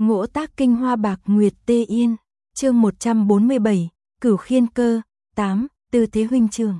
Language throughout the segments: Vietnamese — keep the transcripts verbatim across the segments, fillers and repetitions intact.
Ngỗ tác kinh hoa bạc nguyệt tê yên, chương một trăm bốn mươi bảy, Cửu Khiên Cơ, tám, Tư Thế huynh trưởng.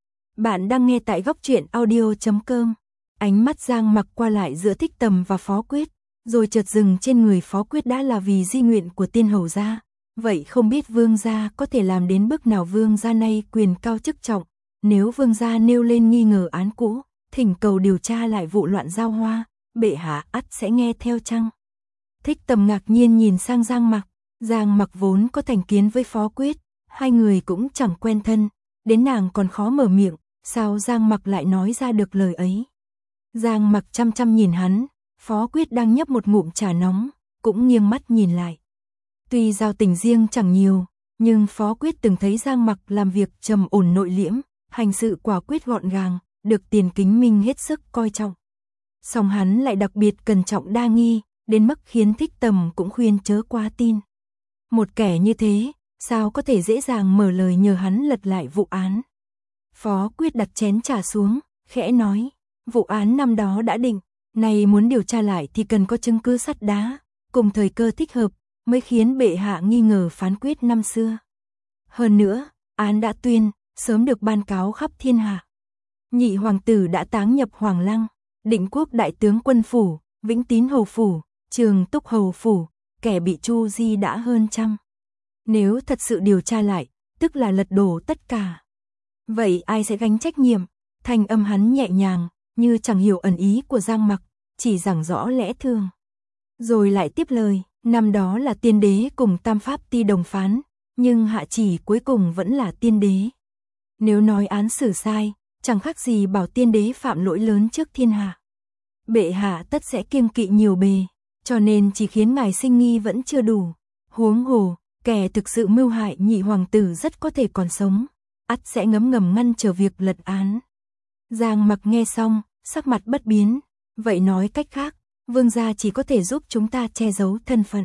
Bạn đang nghe tại góc truyện audio chấm com. Ánh mắt Giang Mặc qua lại giữa Thích Tầm và Phó Quyết, rồi chợt dừng trên người Phó Quyết đã là vì di nguyện của tiên hầu gia. Vậy không biết vương gia có thể làm đến bước nào? Vương gia nay quyền cao chức trọng, nếu vương gia nêu lên nghi ngờ án cũ, thỉnh cầu điều tra lại vụ loạn giao hoa, bệ hạ ắt sẽ nghe theo chăng? Thích Tầm ngạc nhiên nhìn sang Giang Mặc, Giang Mặc vốn có thành kiến với Phó Quyết, hai người cũng chẳng quen thân, đến nàng còn khó mở miệng, sao Giang Mặc lại nói ra được lời ấy? Giang Mặc chăm chăm nhìn hắn, Phó Quyết đang nhấp một ngụm trà nóng, cũng nghiêng mắt nhìn lại. Tuy giao tình riêng chẳng nhiều, nhưng Phó Quyết từng thấy Giang Mặc làm việc trầm ổn nội liễm, hành sự quả quyết gọn gàng, được Tiền Kính Minh hết sức coi trọng. Song hắn lại đặc biệt cẩn trọng đa nghi, đến mức khiến Thích Tầm cũng khuyên chớ quá tin. Một kẻ như thế, sao có thể dễ dàng mở lời nhờ hắn lật lại vụ án? Phó Quyết đặt chén trà xuống, khẽ nói, vụ án năm đó đã định, nay muốn điều tra lại thì cần có chứng cứ sắt đá, cùng thời cơ thích hợp, mới khiến bệ hạ nghi ngờ phán quyết năm xưa. Hơn nữa, án đã tuyên, sớm được ban cáo khắp thiên hạ. Nhị hoàng tử đã táng nhập Hoàng Lăng, Định Quốc đại tướng quân phủ, Vĩnh Tín hầu phủ, Trường Túc hầu phủ, kẻ bị tru di đã hơn trăm. Nếu thật sự điều tra lại, tức là lật đổ tất cả. Vậy ai sẽ gánh trách nhiệm? Thanh âm hắn nhẹ nhàng, như chẳng hiểu ẩn ý của Giang Mặc, chỉ giảng rõ lẽ thường. Rồi lại tiếp lời, năm đó là tiên đế cùng tam pháp ti đồng phán, nhưng hạ chỉ cuối cùng vẫn là tiên đế. Nếu nói án xử sai, chẳng khác gì bảo tiên đế phạm lỗi lớn trước thiên hạ. Bệ hạ tất sẽ kiêng kỵ nhiều bề, cho nên chỉ khiến ngài sinh nghi vẫn chưa đủ. Huống hồ, kẻ thực sự mưu hại nhị hoàng tử rất có thể còn sống, ắt sẽ ngấm ngầm ngăn trở việc lật án. Giang Mặc nghe xong, sắc mặt bất biến, vậy nói cách khác, vương gia chỉ có thể giúp chúng ta che giấu thân phận.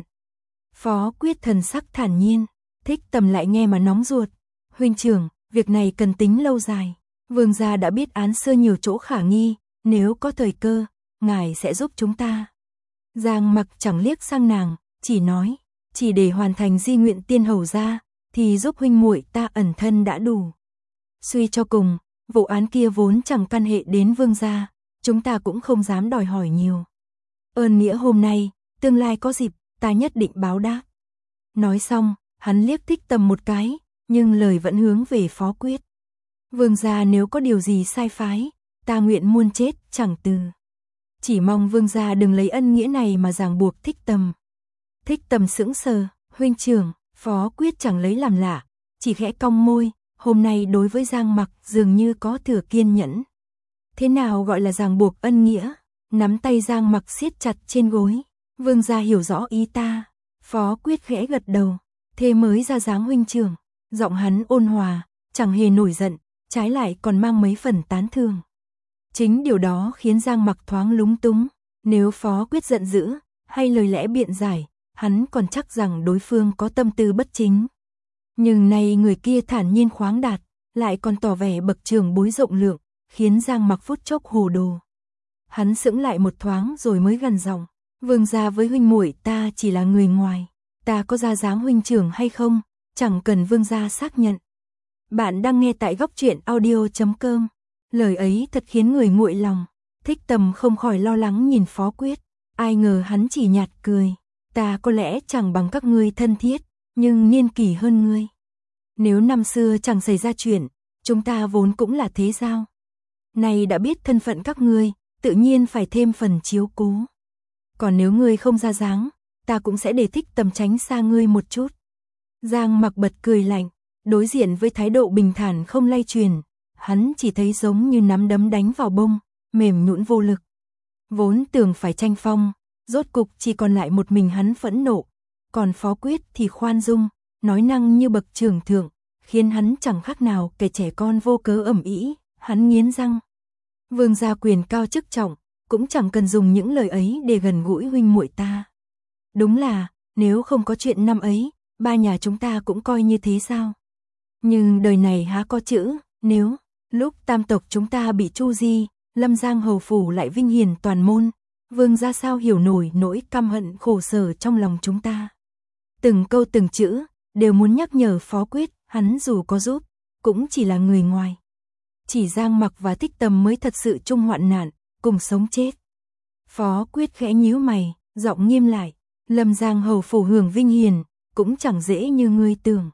Phó Quyết thần sắc thản nhiên, Thích Tầm lại nghe mà nóng ruột. Huynh trưởng, việc này cần tính lâu dài. Vương gia đã biết án xưa nhiều chỗ khả nghi, nếu có thời cơ, ngài sẽ giúp chúng ta. Giang Mặc chẳng liếc sang nàng, chỉ nói, chỉ để hoàn thành di nguyện tiên hầu gia, thì giúp huynh muội ta ẩn thân đã đủ. Suy cho cùng, vụ án kia vốn chẳng can hệ đến vương gia, chúng ta cũng không dám đòi hỏi nhiều. Ơn nghĩa hôm nay, tương lai có dịp, ta nhất định báo đáp. Nói xong, hắn liếc Thích Tầm một cái, nhưng lời vẫn hướng về Phó Quyết. Vương gia nếu có điều gì sai phái, ta nguyện muôn chết chẳng từ. Chỉ mong vương gia đừng lấy ân nghĩa này mà ràng buộc Thích Tầm. Thích Tầm sững sờ, huynh trưởng, Phó Quyết chẳng lấy làm lạ, chỉ khẽ cong môi, hôm nay đối với Giang Mặc dường như có thừa kiên nhẫn. Thế nào gọi là ràng buộc ân nghĩa? Nắm tay Giang Mặc siết chặt trên gối, vương gia hiểu rõ ý ta. Phó Quyết khẽ gật đầu, thế mới ra dáng huynh trưởng, giọng hắn ôn hòa, chẳng hề nổi giận, trái lại còn mang mấy phần tán thưởng. Chính điều đó khiến Giang Mặc thoáng lúng túng, nếu Phó Quyết giận dữ, hay lời lẽ biện giải, hắn còn chắc rằng đối phương có tâm tư bất chính. Nhưng nay người kia thản nhiên khoáng đạt, lại còn tỏ vẻ bậc trưởng bối rộng lượng, khiến Giang Mặc phút chốc hồ đồ. Hắn sững lại một thoáng rồi mới gằn giọng, vương gia với huynh muội ta chỉ là người ngoài, ta có ra dáng huynh trưởng hay không, chẳng cần vương gia xác nhận. Bạn đang nghe tại góc truyện audio chấm com. Lời ấy thật khiến người nguội lòng. Thích Tầm không khỏi lo lắng nhìn Phó Quyết, ai ngờ hắn chỉ nhạt cười, ta có lẽ chẳng bằng các ngươi thân thiết, nhưng niên kỷ hơn ngươi. Nếu năm xưa chẳng xảy ra chuyện, chúng ta vốn cũng là thế giao. Nay đã biết thân phận các ngươi, tự nhiên phải thêm phần chiếu cố. Còn nếu ngươi không ra dáng, ta cũng sẽ để Thích Tầm tránh xa ngươi một chút. Giang Mặc bật cười lạnh, đối diện với thái độ bình thản không lay truyền, hắn chỉ thấy giống như nắm đấm đánh vào bông, mềm nhũn vô lực. Vốn tưởng phải tranh phong, rốt cục chỉ còn lại một mình hắn phẫn nộ, còn Phó Quyết thì khoan dung, nói năng như bậc trưởng thượng, khiến hắn chẳng khác nào kẻ trẻ con vô cớ ầm ĩ. Hắn nghiến răng, vương gia quyền cao chức trọng, cũng chẳng cần dùng những lời ấy để gần gũi huynh muội ta. Đúng là, nếu không có chuyện năm ấy, ba nhà chúng ta cũng coi như thế sao? Nhưng đời này há có chữ nếu. Lúc tam tộc chúng ta bị tru di, Lâm Giang hầu phủ lại vinh hiển toàn môn, Vương gia sao hiểu nổi nỗi căm hận khổ sở trong lòng chúng ta. Từng câu từng chữ, đều muốn nhắc nhở Phó Quyết, hắn dù có giúp, cũng chỉ là người ngoài. Chỉ Giang Mặc và Thích Tầm mới thật sự chung hoạn nạn, cùng sống chết. Phó Quyết khẽ nhíu mày, giọng nghiêm lại, Lâm Giang hầu phủ hưởng vinh hiền, cũng chẳng dễ như ngươi tưởng.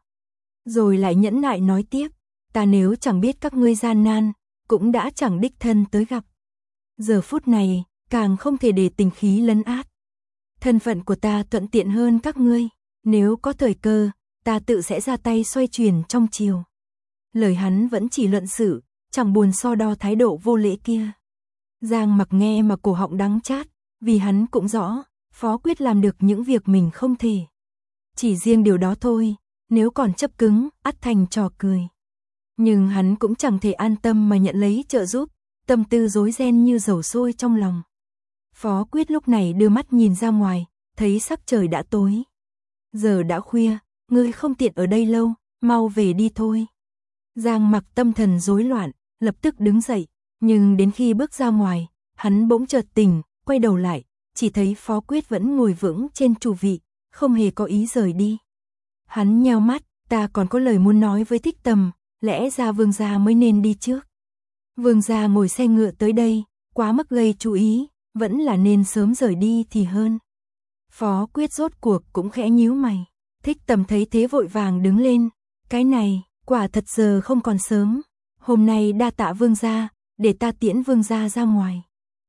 Rồi lại nhẫn nại nói tiếp, ta nếu chẳng biết các ngươi gian nan, cũng đã chẳng đích thân tới gặp. Giờ phút này, càng không thể để tình khí lấn át. Thân phận của ta thuận tiện hơn các ngươi, nếu có thời cơ, ta tự sẽ ra tay xoay chuyển trong chiều. Lời hắn vẫn chỉ luận sự, chẳng buồn so đo thái độ vô lễ kia. Giang Mặc nghe mà cổ họng đắng chát, vì hắn cũng rõ, Phó Quyết làm được những việc mình không thể. Chỉ riêng điều đó thôi, nếu còn chấp cứng, ắt thành trò cười. Nhưng hắn cũng chẳng thể an tâm mà nhận lấy trợ giúp, tâm tư rối ren như dầu sôi trong lòng. Phó Quyết lúc này đưa mắt nhìn ra ngoài, thấy sắc trời đã tối. Giờ đã khuya, ngươi không tiện ở đây lâu, mau về đi thôi. Giang Mặc tâm thần rối loạn, lập tức đứng dậy, nhưng đến khi bước ra ngoài, hắn bỗng chợt tỉnh, quay đầu lại, chỉ thấy Phó Quyết vẫn ngồi vững trên chủ vị, không hề có ý rời đi. Hắn nheo mắt, ta còn có lời muốn nói với Thích Tầm, lẽ ra vương gia mới nên đi trước. Vương gia ngồi xe ngựa tới đây, quá mức gây chú ý, vẫn là nên sớm rời đi thì hơn. Phó Quyết rốt cuộc cũng khẽ nhíu mày. Thích Tầm thấy thế vội vàng đứng lên, cái này, quả thật giờ không còn sớm. Hôm nay đa tạ vương gia, để ta tiễn vương gia ra ngoài.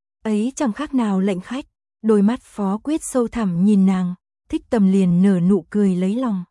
Ấy chẳng khác nào lệnh khách. Đôi mắt Phó Quyết sâu thẳm nhìn nàng, Thích Tầm liền nở nụ cười lấy lòng.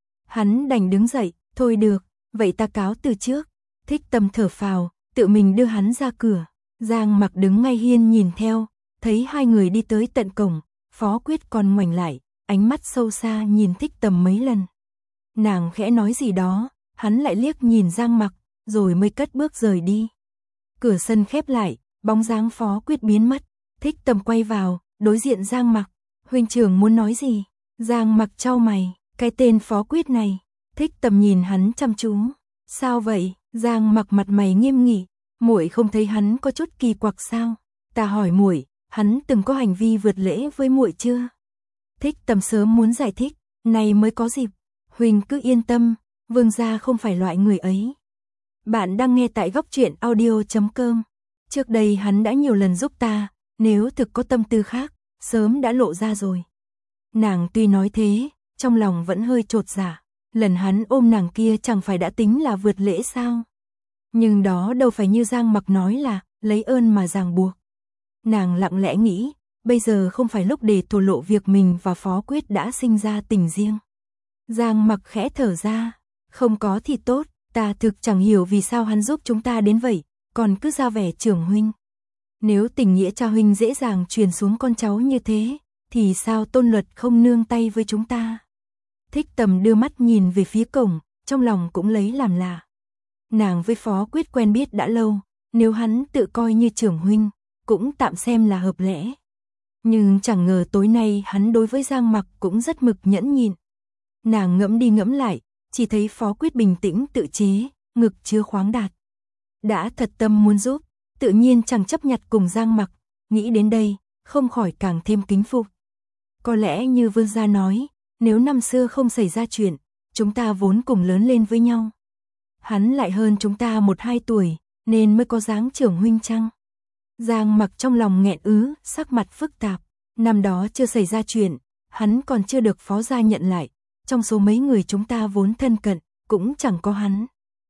Hắn đành đứng dậy, thôi được, vậy ta cáo từ trước. Thích Tầm thở phào, tự mình đưa hắn ra cửa. Giang Mặc đứng ngay hiên nhìn theo, thấy hai người đi tới tận cổng, Phó Quyết còn ngoảnh lại, ánh mắt sâu xa nhìn Thích Tầm mấy lần. Nàng khẽ nói gì đó, hắn lại liếc nhìn Giang Mặc, rồi mới cất bước rời đi. Cửa sân khép lại, bóng dáng Phó Quyết biến mất. Thích Tầm quay vào, đối diện Giang Mặc. Huynh trưởng muốn nói gì? Giang Mặc chau mày, cái tên Phó Quyết này. Thích Tầm nhìn hắn chăm chú. Sao vậy? Giang Mặc mặt mày nghiêm nghị. Muội không thấy hắn có chút kỳ quặc sao? Ta hỏi muội, hắn từng có hành vi vượt lễ với muội chưa? Thích Tầm sớm muốn giải thích, này mới có dịp. Huynh cứ yên tâm, vương gia không phải loại người ấy. Bạn đang nghe tại góc truyện audio chấm com. Trước đây hắn đã nhiều lần giúp ta, nếu thực có tâm tư khác, sớm đã lộ ra rồi. Nàng tuy nói thế, trong lòng vẫn hơi chột dạ. Lần hắn ôm nàng kia chẳng phải đã tính là vượt lễ sao? Nhưng đó đâu phải như Giang Mặc nói là lấy ơn mà ràng buộc. Nàng lặng lẽ nghĩ, bây giờ không phải lúc để thổ lộ việc mình và Phó Quyết đã sinh ra tình riêng. Giang Mặc khẽ thở ra, không có thì tốt, ta thực chẳng hiểu vì sao hắn giúp chúng ta đến vậy, còn cứ ra vẻ trưởng huynh. Nếu tình nghĩa cha huynh dễ dàng truyền xuống con cháu như thế, thì sao Tôn Luật không nương tay với chúng ta? Thích Tầm đưa mắt nhìn về phía cổng, trong lòng cũng lấy làm lạ. Nàng với Phó Quyết quen biết đã lâu, nếu hắn tự coi như trưởng huynh, cũng tạm xem là hợp lẽ. Nhưng chẳng ngờ tối nay hắn đối với Giang Mặc cũng rất mực nhẫn nhịn. Nàng ngẫm đi ngẫm lại, chỉ thấy Phó Quyết bình tĩnh tự chế, ngực chưa khoáng đạt. Đã thật tâm muốn giúp, tự nhiên chẳng chấp nhặt cùng Giang Mặc, nghĩ đến đây, không khỏi càng thêm kính phục. Có lẽ như vương gia nói, nếu năm xưa không xảy ra chuyện, chúng ta vốn cùng lớn lên với nhau. Hắn lại hơn chúng ta một hai tuổi, nên mới có dáng trưởng huynh chăng? Giang Mặc trong lòng nghẹn ứ, sắc mặt phức tạp. Năm đó chưa xảy ra chuyện, hắn còn chưa được phó gia nhận lại. Trong số mấy người chúng ta vốn thân cận, cũng chẳng có hắn.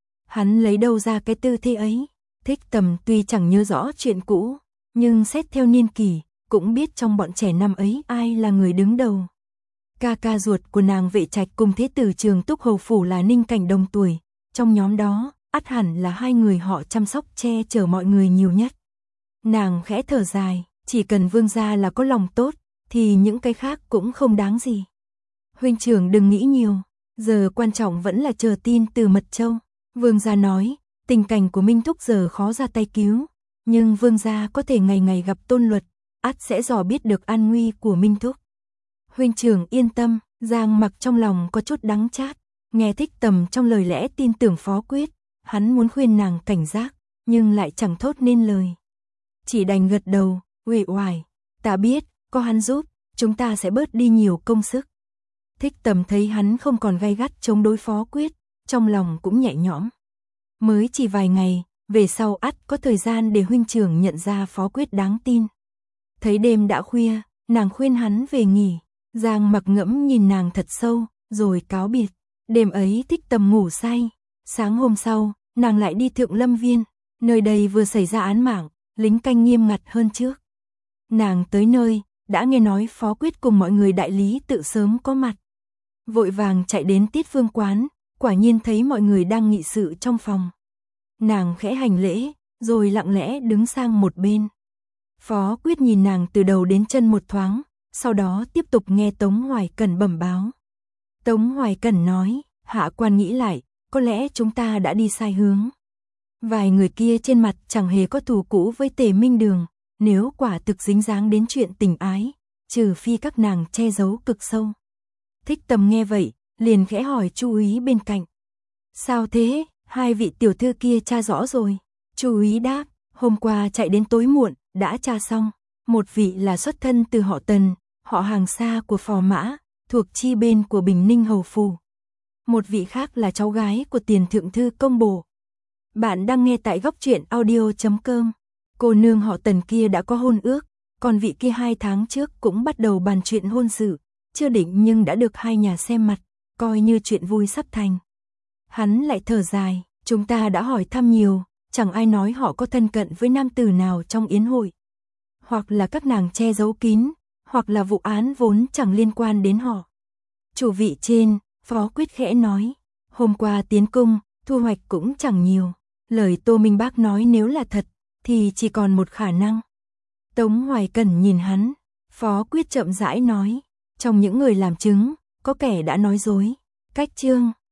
Hắn lấy đâu ra cái tư thế ấy? Thích Tầm tuy chẳng nhớ rõ chuyện cũ, nhưng xét theo niên kỷ, cũng biết trong bọn trẻ năm ấy ai là người đứng đầu. Ca ca ruột của nàng Vệ Trạch cùng thế tử Trường Túc hầu phủ là Ninh Cảnh đồng tuổi. Trong nhóm đó, ắt hẳn là hai người họ chăm sóc che chở mọi người nhiều nhất. Nàng khẽ thở dài, chỉ cần vương gia là có lòng tốt, thì những cái khác cũng không đáng gì. Huynh trưởng đừng nghĩ nhiều, giờ quan trọng vẫn là chờ tin từ Mật Châu. Vương gia nói, tình cảnh của Minh Thúc giờ khó ra tay cứu, nhưng vương gia có thể ngày ngày gặp Tôn Luật, ắt sẽ dò biết được an nguy của Minh Thúc. Huynh trưởng yên tâm, Giang Mặc trong lòng có chút đắng chát, nghe Thích Tầm trong lời lẽ tin tưởng Phó Quyết, hắn muốn khuyên nàng cảnh giác, nhưng lại chẳng thốt nên lời. Chỉ đành gật đầu, uể oải. Ta biết, có hắn giúp, chúng ta sẽ bớt đi nhiều công sức. Thích Tầm thấy hắn không còn gay gắt chống đối Phó Quyết, trong lòng cũng nhẹ nhõm. Mới chỉ vài ngày, về sau ắt có thời gian để huynh trưởng nhận ra Phó Quyết đáng tin. Thấy đêm đã khuya, nàng khuyên hắn về nghỉ. Giang Mặc ngẫm nhìn nàng thật sâu, rồi cáo biệt. Đêm ấy Thích Tầm ngủ say. Sáng hôm sau, nàng lại đi Thượng Lâm Viên. Nơi đây vừa xảy ra án mạng, lính canh nghiêm ngặt hơn trước. Nàng tới nơi, đã nghe nói Phó Quyết cùng mọi người đại lý tự sớm có mặt. Vội vàng chạy đến Tiết Phương quán, quả nhiên thấy mọi người đang nghị sự trong phòng. Nàng khẽ hành lễ, rồi lặng lẽ đứng sang một bên. Phó Quyết nhìn nàng từ đầu đến chân một thoáng, sau đó tiếp tục nghe Tống Hoài Cẩn bẩm báo. Tống Hoài Cẩn nói, hạ quan nghĩ lại, có lẽ chúng ta đã đi sai hướng. Vài người kia trên mặt chẳng hề có thù cũ với Tề Minh Đường, nếu quả thực dính dáng đến chuyện tình ái, trừ phi các nàng che giấu cực sâu. Thích Tầm nghe vậy, liền khẽ hỏi Chu úy bên cạnh. Sao thế, hai vị tiểu thư kia tra rõ rồi? Chu úy đáp, hôm qua chạy đến tối muộn, đã tra xong. Một vị là xuất thân từ họ Tần, họ hàng xa của Phò Mã, thuộc chi bên của Bình Ninh Hầu Phủ. Một vị khác là cháu gái của Tiền Thượng Thư Công Bổ. Bạn đang nghe tại góc truyện audio chấm com. Cô nương họ Tần kia đã có hôn ước, còn vị kia hai tháng trước cũng bắt đầu bàn chuyện hôn sự, chưa định nhưng đã được hai nhà xem mặt, coi như chuyện vui sắp thành. Hắn lại thở dài, chúng ta đã hỏi thăm nhiều, chẳng ai nói họ có thân cận với nam tử nào trong yến hội. Hoặc là các nàng che giấu kín, hoặc là vụ án vốn chẳng liên quan đến họ. Chủ vị trên, Phó Quyết khẽ nói, hôm qua tiến cung, thu hoạch cũng chẳng nhiều. Lời Tô Minh Bác nói nếu là thật, thì chỉ còn một khả năng. Tống Hoài Cẩn nhìn hắn, Phó Quyết chậm rãi nói, trong những người làm chứng, có kẻ đã nói dối. Cách chương